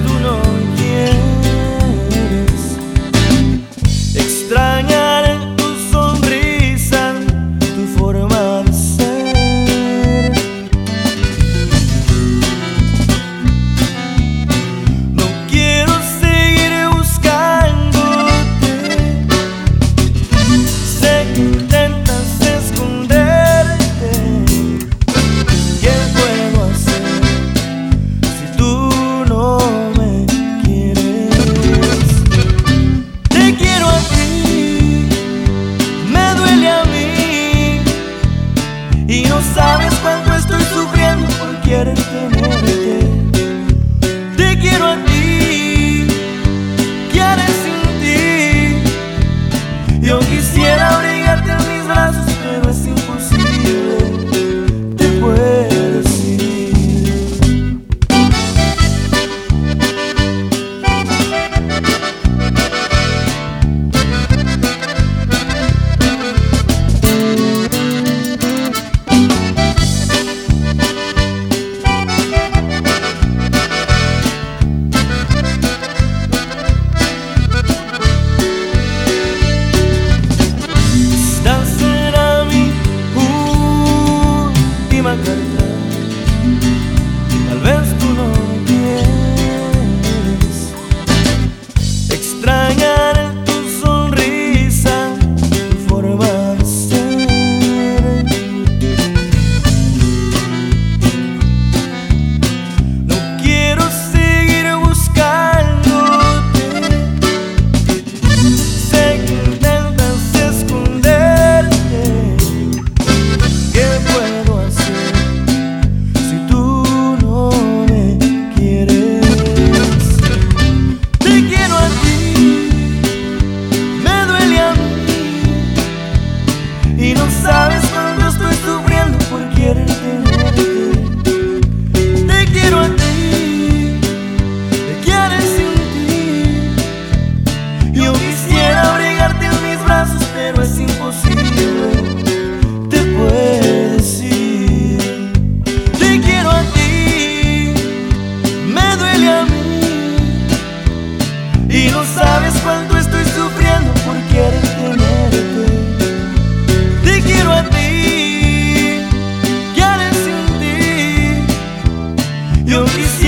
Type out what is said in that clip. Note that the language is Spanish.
tú no quieres. Extrañaré tu sonrisa, tu forma de ser. No quiero seguir buscándote. Sé que intentas esconderte. ¿Qué puedo hacer si tú no me quieres? Te quiero a ti, me duele a mí, y no sabes cuánto estoy sufriendo por querer tenerte. Te quiero a ti, ¿qué haré sin ti? Yo quisiera abrigarte en mis brazos, pero es imposible. Te puedes ir. Esta será mi última carta. Tal vez tú no quieres. Extrañaré tu sonrisa, tu forma de ser. No quiero seguir buscándote. Sé que intentas esconderte. ¿Qué puedo hacer si tú no me quieres? Te quiero a ti, me duele a mí, y no sabes cuánto estoy sufriendo por querer tenerte. Te quiero a ti, ¿qué haré sin ti? Yo quisiera abrigarte en mis brazos, pero es imposible. Te puedes ir. Te quiero a ti, me duele a mí, y no sabes cuánto estoy sufriendo por querer tenerte. Te quiero a ti, ¿qué haré sin ti? Yo quisiera